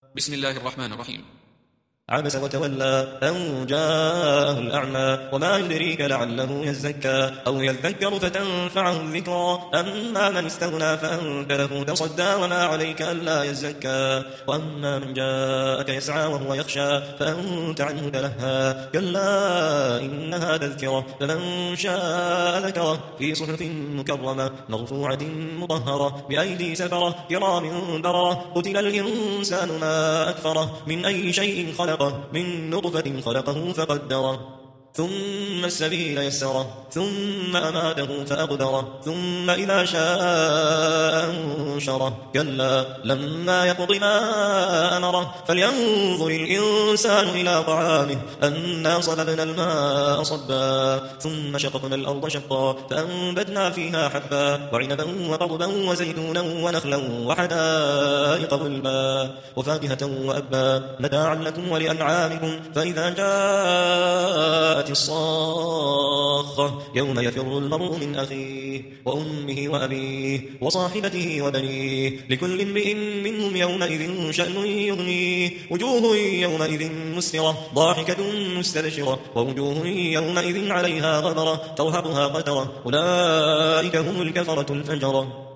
بسم الله الرحمن الرحيم. عبس وتولى أن جاءه الأعمى وما يدريك لعله يزكى أو يذكر فتنفعه الذكرى أما من استغنى فأنت له تصدى وما عليك ألا يزكى وأما من جاءك يسعى وهو يخشى فأنت عنه تلهى كلا إنها تذكرة فمن شاء ذكره في صحف مكرمة مرفوعة مطهرة بأيدي سفرة كرام بررة قتل الإنسان ما أكفره من أي شيء خلقه من نطفة خلقه فقدره ثم السبيل يسره ثم أماته فأقدره ثم إذا شاء أنشره كلا لما يقض ما أمره فلينظر الإنسان إلى طعامه أنا صببنا الماء صبا ثم شققنا الأرض شقا فأنبتنا فيها حبا وعنبا وقضبا وزيتونا ونخلا وحدائق غلبا وفاكهة وأبا متاعا لكم ولأنعامكم فإذا جاءت الصاخة يوم يفر المرء من أخيه وأمه وأبيه وصاحبته وبنيه لكل امرئ منهم يومئذ شأن يغنيه وجوه يومئذ مسفرة ضاحكة مستبشرة ووجوه يومئذ عليها غبرة ترهقها قترة أولئك هم الكفرة الفجرة